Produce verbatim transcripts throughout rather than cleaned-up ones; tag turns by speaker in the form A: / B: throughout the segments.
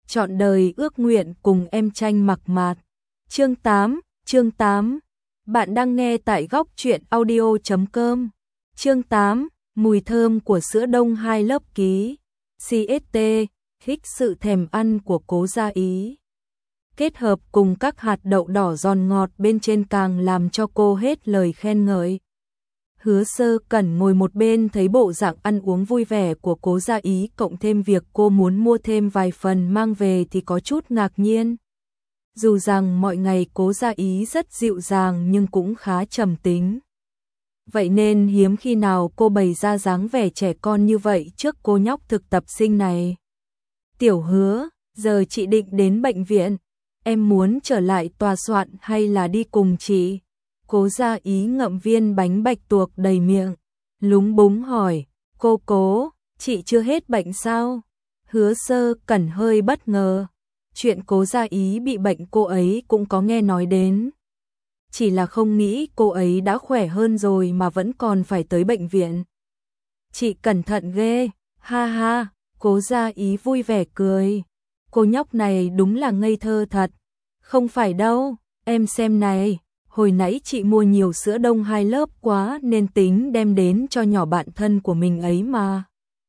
A: trọn đời ước nguyện cùng em tranh mặc mạt. Chương tám, chương tám. Bạn đang nghe tại góc truyện audio chấm com. Chương tám, mùi thơm của sữa đông hai lớp ký. xê ét tê, thích sự thèm ăn của Cố Gia Ý. Kết hợp cùng các hạt đậu đỏ giòn ngọt bên trên càng làm cho cô hết lời khen ngợi. Hứa Sơ Cẩn ngồi một bên thấy bộ dạng ăn uống vui vẻ của Cố Gia Ý cộng thêm việc cô muốn mua thêm vài phần mang về thì có chút ngạc nhiên. Dù rằng mọi ngày Cố Gia Ý rất dịu dàng nhưng cũng khá trầm tính. Vậy nên hiếm khi nào cô bày ra dáng vẻ trẻ con như vậy trước cô nhóc thực tập sinh này. Tiểu Hứa, giờ chị định đến bệnh viện, em muốn trở lại tòa soạn hay là đi cùng chị? Cố Gia Ý ngậm viên bánh bạch tuộc đầy miệng, lúng búng hỏi, cô Cố, chị chưa hết bệnh sao? Hứa Sơ Cẩn hơi bất ngờ, chuyện Cố Gia Ý bị bệnh cô ấy cũng có nghe nói đến. Chỉ là không nghĩ cô ấy đã khỏe hơn rồi mà vẫn còn phải tới bệnh viện. Chị cẩn thận ghê, ha ha, Cố Gia Ý vui vẻ cười. Cô nhóc này đúng là ngây thơ thật. Không phải đâu, em xem này, hồi nãy chị mua nhiều sữa đông hai lớp quá nên tính đem đến cho nhỏ bạn thân của mình ấy mà.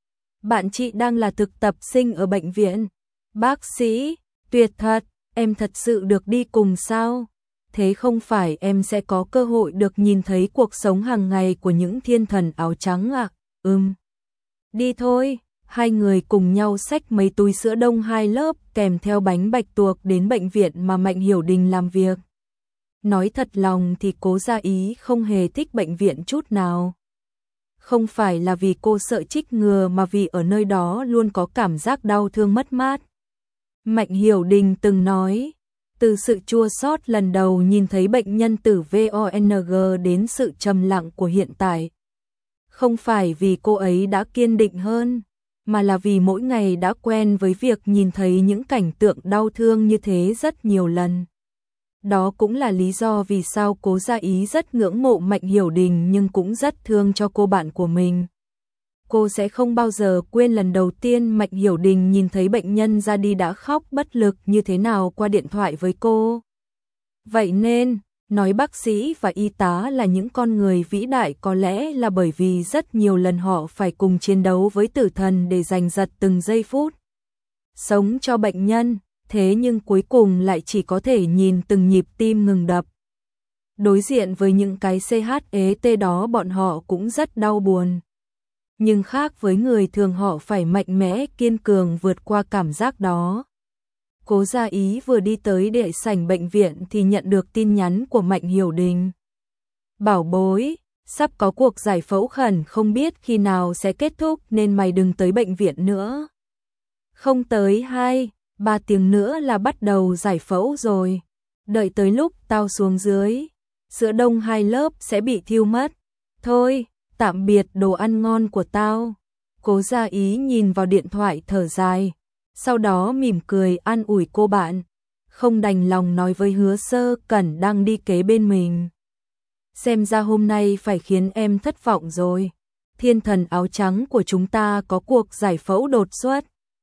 A: Bạn chị đang là thực tập sinh ở bệnh viện. Bác sĩ, tuyệt thật, em thật sự được đi cùng sao? Thế không phải em sẽ có cơ hội được nhìn thấy cuộc sống hàng ngày của những thiên thần áo trắng à? Ừm. Đi thôi, hai người cùng nhau xách mấy túi sữa đông hai lớp kèm theo bánh bạch tuộc đến bệnh viện mà Mạnh Hiểu Đình làm việc. Nói thật lòng thì Cố Gia Ý không hề thích bệnh viện chút nào. Không phải là vì cô sợ chích ngừa mà vì ở nơi đó luôn có cảm giác đau thương mất mát. Mạnh Hiểu Đình từng nói, từ sự chua xót lần đầu nhìn thấy bệnh nhân tử vong đến sự trầm lặng của hiện tại. Không phải vì cô ấy đã kiên định hơn, mà là vì mỗi ngày đã quen với việc nhìn thấy những cảnh tượng đau thương như thế rất nhiều lần. Đó cũng là lý do vì sao Cố Gia Ý rất ngưỡng mộ Mạnh Hiểu Đình nhưng cũng rất thương cho cô bạn của mình. Cô sẽ không bao giờ quên lần đầu tiên Mạnh Hiểu Đình nhìn thấy bệnh nhân ra đi đã khóc bất lực như thế nào qua điện thoại với cô. Vậy nên, nói bác sĩ và y tá là những con người vĩ đại có lẽ là bởi vì rất nhiều lần họ phải cùng chiến đấu với tử thần để giành giật từng giây phút sống cho bệnh nhân, thế nhưng cuối cùng lại chỉ có thể nhìn từng nhịp tim ngừng đập. Đối diện với những cái xê hát e tê đó bọn họ cũng rất đau buồn. Nhưng khác với người thường họ phải mạnh mẽ kiên cường vượt qua cảm giác đó. Cố Gia Ý vừa đi tới đại sảnh bệnh viện thì nhận được tin nhắn của Mạnh Hiểu Đình. Bảo bối, sắp có cuộc giải phẫu khẩn không biết khi nào sẽ kết thúc nên mày đừng tới bệnh viện nữa. Không tới hai, ba tiếng nữa là bắt đầu giải phẫu rồi. Đợi tới lúc tao xuống dưới, sữa đông hai lớp sẽ bị thiêu mất. Thôi, tạm biệt đồ ăn ngon của tao. Cố Gia Ý nhìn vào điện thoại thở dài. Sau đó mỉm cười an ủi cô bạn, không đành lòng nói với Hứa Sơ Cẩn đang đi kế bên mình. Xem ra hôm nay phải khiến em thất vọng rồi. Thiên thần áo trắng của chúng ta có cuộc giải phẫu đột xuất.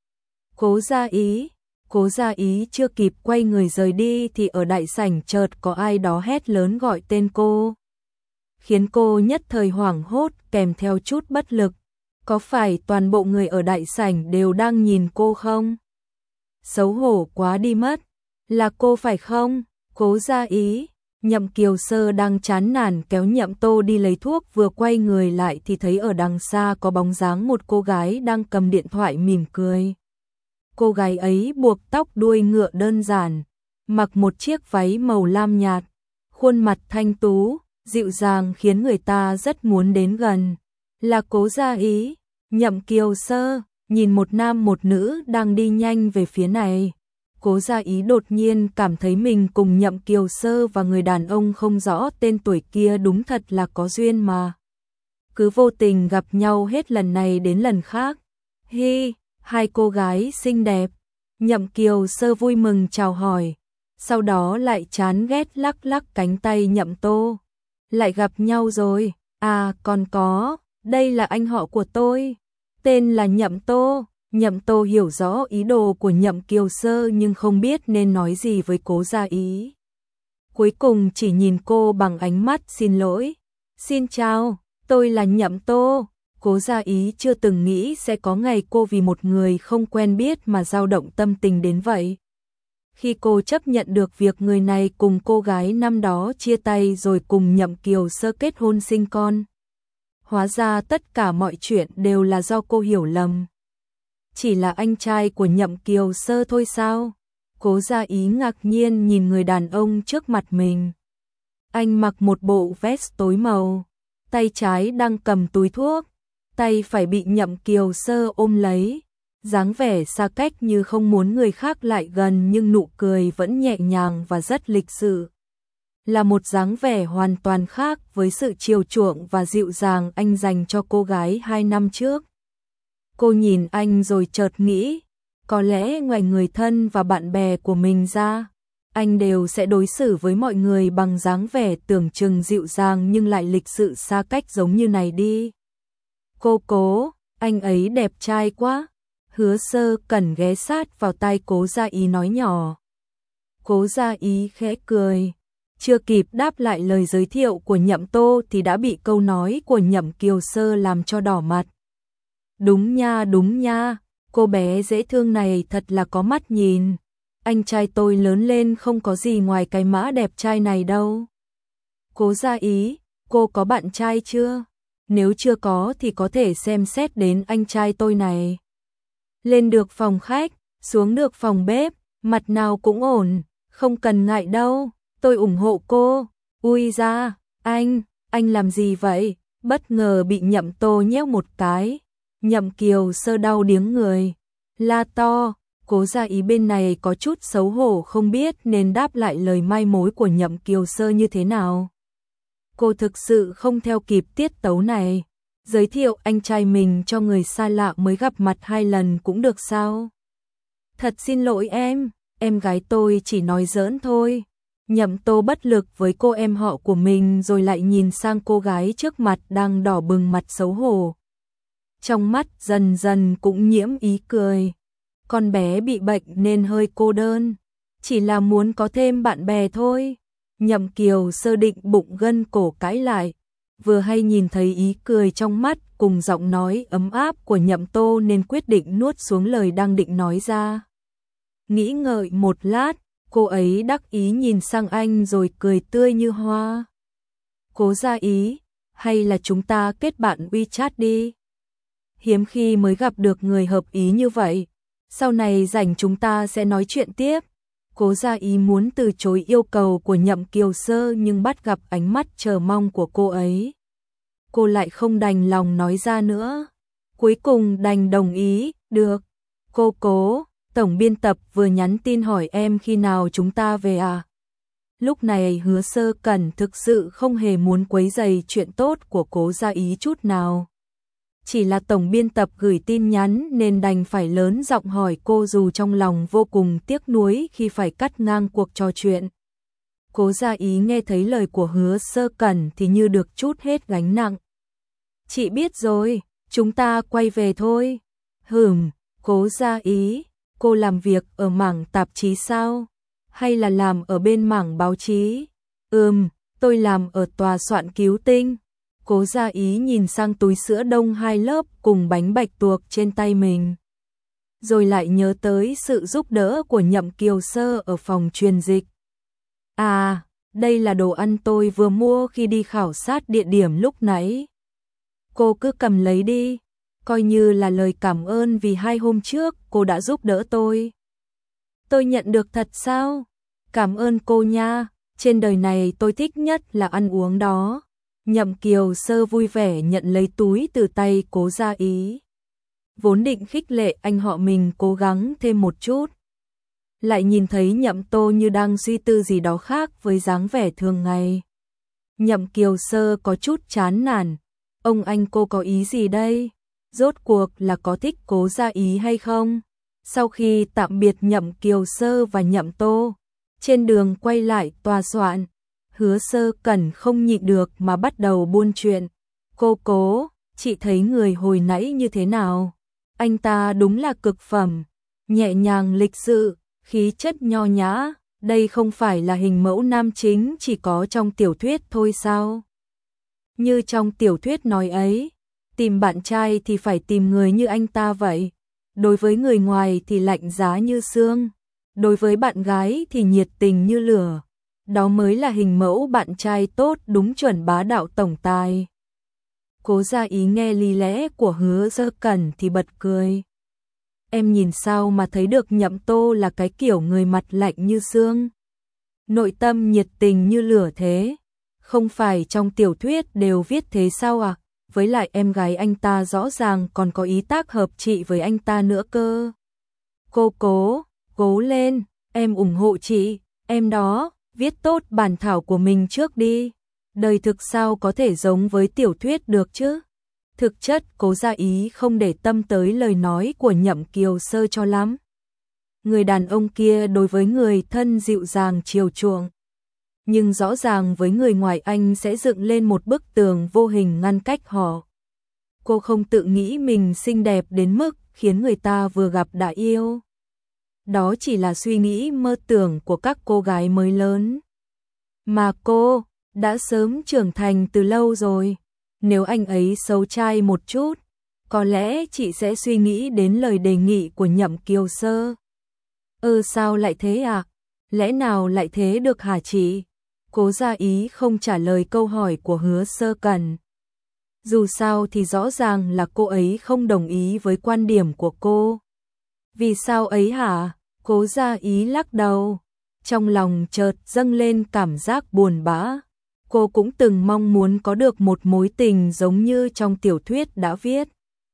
A: Cố Gia Ý, Cố Gia Ý chưa kịp quay người rời đi thì ở đại sảnh chợt có ai đó hét lớn gọi tên cô. Khiến cô nhất thời hoảng hốt kèm theo chút bất lực. Có phải toàn bộ người ở đại sảnh đều đang nhìn cô không? Xấu hổ quá đi mất. Là cô phải không? Cố Gia Ý. Nhậm Kiều Sơ đang chán nản kéo Nhậm Tô đi lấy thuốc vừa quay người lại thì thấy ở đằng xa có bóng dáng một cô gái đang cầm điện thoại mỉm cười. Cô gái ấy buộc tóc đuôi ngựa đơn giản, mặc một chiếc váy màu lam nhạt, khuôn mặt thanh tú, dịu dàng khiến người ta rất muốn đến gần. Là Cố Gia Ý. Nhậm Kiều Sơ nhìn một nam một nữ đang đi nhanh về phía này. Cố Gia Ý đột nhiên cảm thấy mình cùng Nhậm Kiều Sơ và người đàn ông không rõ tên tuổi kia đúng thật là có duyên mà. Cứ vô tình gặp nhau hết lần này đến lần khác. Hi, hai cô gái xinh đẹp. Nhậm Kiều Sơ vui mừng chào hỏi. Sau đó lại chán ghét lắc lắc cánh tay Nhậm Tô. Lại gặp nhau rồi. À còn có, đây là anh họ của tôi. Tên là Nhậm Tô. Nhậm Tô hiểu rõ ý đồ của Nhậm Kiều Sơ nhưng không biết nên nói gì với Cố Gia Ý. Cuối cùng chỉ nhìn cô bằng ánh mắt xin lỗi. Xin chào, tôi là Nhậm Tô. Cố Gia Ý chưa từng nghĩ sẽ có ngày cô vì một người không quen biết mà dao động tâm tình đến vậy. Khi cô chấp nhận được việc người này cùng cô gái năm đó chia tay rồi cùng Nhậm Kiều Sơ kết hôn sinh con. Hóa ra tất cả mọi chuyện đều là do cô hiểu lầm. Chỉ là anh trai của Nhậm Kiều Sơ thôi sao? Cố Gia Ý ngạc nhiên nhìn người đàn ông trước mặt mình. Anh mặc một bộ vest tối màu, tay trái đang cầm túi thuốc, tay phải bị Nhậm Kiều Sơ ôm lấy, dáng vẻ xa cách như không muốn người khác lại gần nhưng nụ cười vẫn nhẹ nhàng và rất lịch sự. Là một dáng vẻ hoàn toàn khác với sự chiều chuộng và dịu dàng anh dành cho cô gái hai năm trước. Cô nhìn anh rồi chợt nghĩ, có lẽ ngoài người thân và bạn bè của mình ra, anh đều sẽ đối xử với mọi người bằng dáng vẻ tưởng chừng dịu dàng nhưng lại lịch sự xa cách giống như này đi. Cô Cố, anh ấy đẹp trai quá. Hứa Sơ Cẩn ghé sát vào tai Cố Gia Ý nói nhỏ. Cố Gia Ý khẽ cười, chưa kịp đáp lại lời giới thiệu của Nhậm Tô thì đã bị câu nói của Nhậm Kiều Sơ làm cho đỏ mặt. Đúng nha, đúng nha, cô bé dễ thương này thật là có mắt nhìn. Anh trai tôi lớn lên không có gì ngoài cái mã đẹp trai này đâu. Cố Gia Ý, cô có bạn trai chưa? Nếu chưa có thì có thể xem xét đến anh trai tôi này. Lên được phòng khách, xuống được phòng bếp, mặt nào cũng ổn, không cần ngại đâu, tôi ủng hộ cô. Ui da, anh, anh làm gì vậy? Bất ngờ bị Nhậm Tô nhéo một cái. Nhậm Kiều Sơ đau điếng người, la to. Cố Gia Ý bên này có chút xấu hổ không biết nên đáp lại lời mai mối của Nhậm Kiều Sơ như thế nào. Cô thực sự không theo kịp tiết tấu này. Giới thiệu anh trai mình cho người xa lạ mới gặp mặt hai lần cũng được sao? Thật xin lỗi em, em gái tôi chỉ nói giỡn thôi. Nhậm Tô bất lực với cô em họ của mình rồi lại nhìn sang cô gái trước mặt đang đỏ bừng mặt xấu hổ. Trong mắt dần dần cũng nhiễm ý cười. Con bé bị bệnh nên hơi cô đơn, chỉ là muốn có thêm bạn bè thôi. Nhậm Kiều Sơ định bụng gân cổ cãi lại, vừa hay nhìn thấy ý cười trong mắt cùng giọng nói ấm áp của Nhậm Tô nên quyết định nuốt xuống lời đang định nói ra. Nghĩ ngợi một lát, cô ấy đắc ý nhìn sang anh rồi cười tươi như hoa. Cố Gia Ý, hay là chúng ta kết bạn WeChat đi? Hiếm khi mới gặp được người hợp ý như vậy. Sau này rảnh chúng ta sẽ nói chuyện tiếp. Cố Gia Ý muốn từ chối yêu cầu của Nhậm Kiều Sơ nhưng bắt gặp ánh mắt chờ mong của cô ấy. Cô lại không đành lòng nói ra nữa. Cuối cùng đành đồng ý, được. Cô Cố, tổng biên tập vừa nhắn tin hỏi em khi nào chúng ta về à? Lúc này Hứa Sơ Cẩn thực sự không hề muốn quấy rầy chuyện tốt của Cố Gia Ý chút nào. Chỉ là tổng biên tập gửi tin nhắn nên đành phải lớn giọng hỏi cô dù trong lòng vô cùng tiếc nuối khi phải cắt ngang cuộc trò chuyện. Cố Gia Ý nghe thấy lời của Hứa Sơ Cẩn thì như được trút hết gánh nặng. Chị biết rồi, chúng ta quay về thôi. Hừm, Cố Gia Ý, cô làm việc ở mảng tạp chí sao? Hay là làm ở bên mảng báo chí? Ừm, tôi làm ở tòa soạn Cứu Tinh. Cố Gia Ý nhìn sang túi sữa đông hai lớp cùng bánh bạch tuộc trên tay mình. Rồi lại nhớ tới sự giúp đỡ của Nhậm Kiều Sơ ở phòng truyền dịch. À, đây là đồ ăn tôi vừa mua khi đi khảo sát địa điểm lúc nãy. Cô cứ cầm lấy đi, coi như là lời cảm ơn vì hai hôm trước cô đã giúp đỡ tôi. Tôi nhận được thật sao? Cảm ơn cô nha, trên đời này tôi thích nhất là ăn uống đó. Nhậm Kiều Sơ vui vẻ nhận lấy túi từ tay Cố Gia Ý. Vốn định khích lệ anh họ mình cố gắng thêm một chút. Lại nhìn thấy Nhậm Tô như đang suy tư gì đó khác với dáng vẻ thường ngày. Nhậm Kiều Sơ có chút chán nản. Ông anh cô có ý gì đây? Rốt cuộc là có thích Cố Gia Ý hay không? Sau khi tạm biệt Nhậm Kiều Sơ và Nhậm Tô, trên đường quay lại tòa soạn, Hứa Sơ Cẩn không nhịn được mà bắt đầu buôn chuyện. Cô Cố, chị thấy người hồi nãy như thế nào? Anh ta đúng là cực phẩm, nhẹ nhàng lịch sự, khí chất nho nhã, đây không phải là hình mẫu nam chính chỉ có trong tiểu thuyết thôi sao? Như trong tiểu thuyết nói ấy, tìm bạn trai thì phải tìm người như anh ta vậy. Đối với người ngoài thì lạnh giá như xương, đối với bạn gái thì nhiệt tình như lửa. Đó mới là hình mẫu bạn trai tốt, đúng chuẩn bá đạo tổng tài. Cố Gia Ý nghe lý lẽ của Hứa Sơ Cẩn thì bật cười. Em nhìn sao mà thấy được Nhậm Tô là cái kiểu người mặt lạnh như xương, nội tâm nhiệt tình như lửa thế? Không phải trong tiểu thuyết đều viết thế sao à? Với lại em gái anh ta rõ ràng còn có ý tác hợp chị với anh ta nữa cơ. Cô cố, cố lên, em ủng hộ chị, em đó, viết tốt bản thảo của mình trước đi. Đời thực sao có thể giống với tiểu thuyết được chứ? Thực chất Cố Gia Ý không để tâm tới lời nói của Nhậm Kiều Sơ cho lắm. Người đàn ông kia đối với người thân dịu dàng chiều chuộng, nhưng rõ ràng với người ngoài anh sẽ dựng lên một bức tường vô hình ngăn cách họ. Cô không tự nghĩ mình xinh đẹp đến mức khiến người ta vừa gặp đã yêu. Đó chỉ là suy nghĩ mơ tưởng của các cô gái mới lớn. Mà cô đã sớm trưởng thành từ lâu rồi. Nếu anh ấy xấu trai một chút, có lẽ chị sẽ suy nghĩ đến lời đề nghị của Nhậm Kiều Sơ. Ừ sao lại thế à? Lẽ nào lại thế được hả chị? Cố Gia Ý không trả lời câu hỏi của Hứa Sơ Cẩn. Dù sao thì rõ ràng là cô ấy không đồng ý với quan điểm của cô. Vì sao ấy hả? Cố Gia Ý lắc đầu. Trong lòng chợt dâng lên cảm giác buồn bã. Cô cũng từng mong muốn có được một mối tình giống như trong tiểu thuyết đã viết.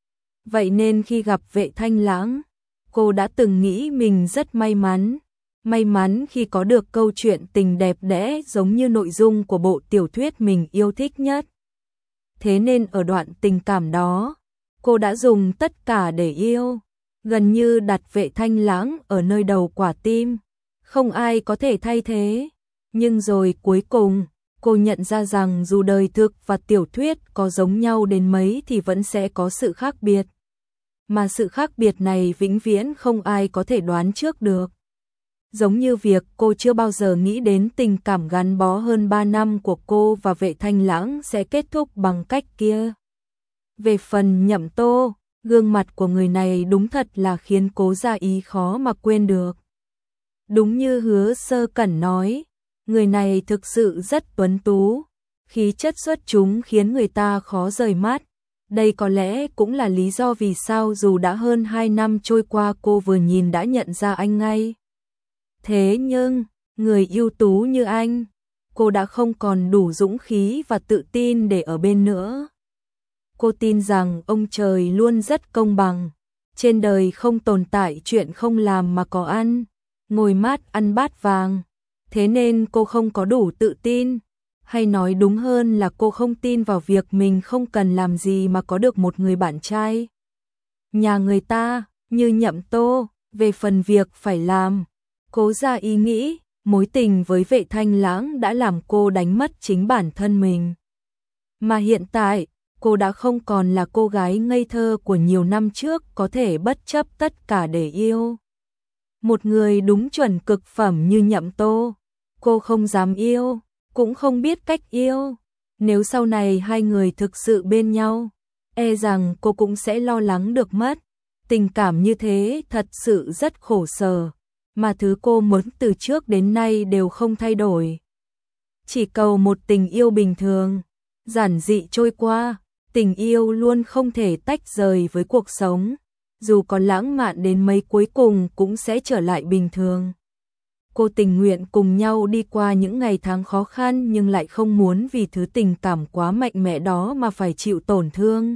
A: Vậy nên khi gặp Vệ Thanh Lãng, cô đã từng nghĩ mình rất may mắn. May mắn khi có được câu chuyện tình đẹp đẽ giống như nội dung của bộ tiểu thuyết mình yêu thích nhất. Thế nên ở đoạn tình cảm đó, cô đã dùng tất cả để yêu, gần như đặt Vệ Thanh Lãng ở nơi đầu quả tim. Không ai có thể thay thế. Nhưng rồi cuối cùng, cô nhận ra rằng dù đời thực và tiểu thuyết có giống nhau đến mấy thì vẫn sẽ có sự khác biệt. Mà sự khác biệt này vĩnh viễn không ai có thể đoán trước được. Giống như việc cô chưa bao giờ nghĩ đến tình cảm gắn bó hơn ba năm của cô và Vệ Thanh Lãng sẽ kết thúc bằng cách kia. Về phần Nhậm Tô, gương mặt của người này đúng thật là khiến Cố Gia Ý khó mà quên được. Đúng như Hứa Sơ Cẩn nói, người này thực sự rất tuấn tú, khí chất xuất chúng khiến người ta khó rời mắt. Đây có lẽ cũng là lý do vì sao dù đã hơn hai năm trôi qua cô vừa nhìn đã nhận ra anh ngay. Thế nhưng, người ưu tú như anh, cô đã không còn đủ dũng khí và tự tin để ở bên nữa. Cô tin rằng ông trời luôn rất công bằng. Trên đời không tồn tại chuyện không làm mà có ăn, ngồi mát ăn bát vàng. Thế nên cô không có đủ tự tin. Hay nói đúng hơn là cô không tin vào việc mình không cần làm gì mà có được một người bạn trai. Nhà người ta, như Nhậm Tô, về phần việc phải làm. Cố Gia Ý nghĩ, mối tình với Vệ Thanh Lãng đã làm cô đánh mất chính bản thân mình. Mà hiện tại, cô đã không còn là cô gái ngây thơ của nhiều năm trước có thể bất chấp tất cả để yêu. Một người đúng chuẩn cực phẩm như Nhậm Tô, cô không dám yêu, cũng không biết cách yêu. Nếu sau này hai người thực sự bên nhau, e rằng cô cũng sẽ lo lắng được mất. Tình cảm như thế thật sự rất khổ sở, mà thứ cô muốn từ trước đến nay đều không thay đổi. Chỉ cầu một tình yêu bình thường, giản dị trôi qua, tình yêu luôn không thể tách rời với cuộc sống. Dù có lãng mạn đến mấy cuối cùng cũng sẽ trở lại bình thường. Cô tình nguyện cùng nhau đi qua những ngày tháng khó khăn nhưng lại không muốn vì thứ tình cảm quá mạnh mẽ đó mà phải chịu tổn thương.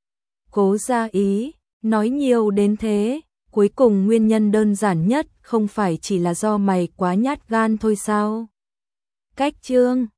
A: Cố Gia Ý, nói nhiều đến thế, cuối cùng nguyên nhân đơn giản nhất không phải chỉ là do mày quá nhát gan thôi sao? Cách chương